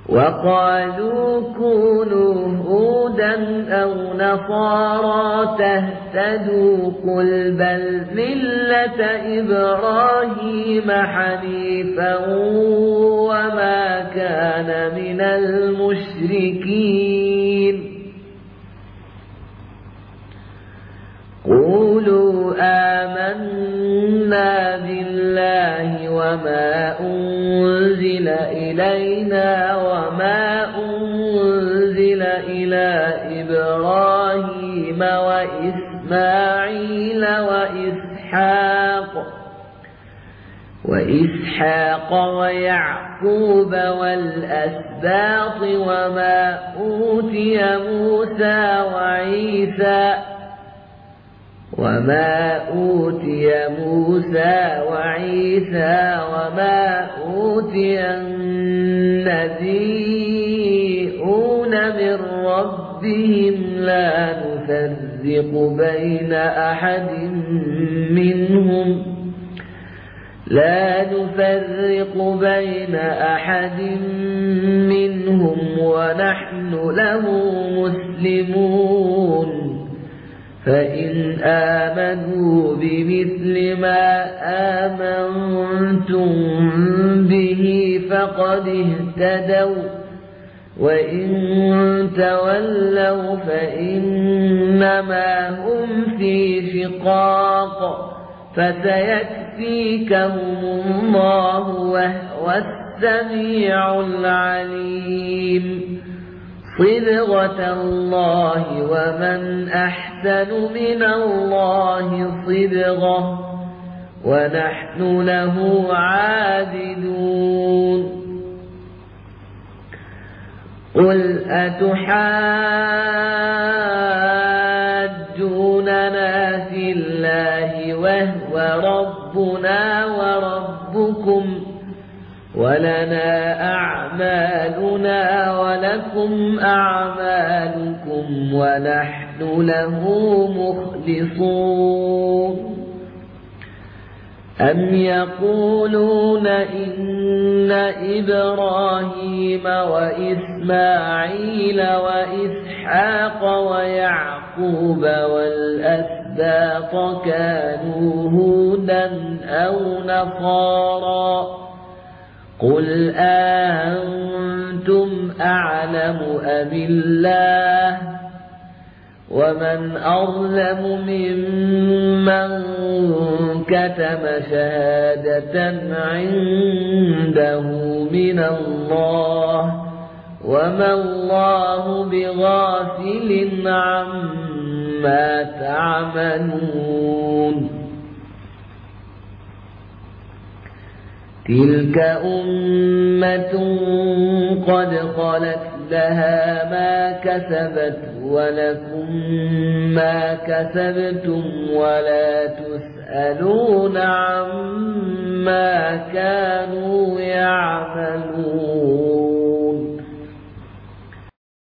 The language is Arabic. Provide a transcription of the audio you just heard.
وقالوا كونوا هودا أو نصارى تهتدوا قل بل ملة إبراهيم حنيفا وما كان من المشركين قولوا آمنا بالله وما أنزل إلينا وما أنزل إلى إبراهيم وإسماعيل وإسحاق ويعقوب والأسباط وما أوتي موسى وعيسى وما أوتي النبيون من ربهم لا نفرق بين أحد منهم ونحن له مسلمون فإن آمنوا بمثل ما آمنتم به فقد اهتدوا وإن تولوا فإنما هم في شقاق فسيكفيكهم الله وهو السميع العليم صبغة الله ومن أحسن من الله صبغة ونحن له عابدون قل أتحاجوننا في الله وهو ربنا وربكم ولنا أعمالنا ولكم أعمالكم ونحن له مخلصون أم يقولون إن إبراهيم وإسماعيل وإسحاق ويعقوب والأسباط كانوا هودا أو نصارى قل أنتم أعلم أم الله ومن أظلم ممن كتم شهادة عنده من الله وما الله بغافل عما تعملون تلك أمة قد خلت لها ما كسبت ولكم ما كسبتم ولا تسألون عما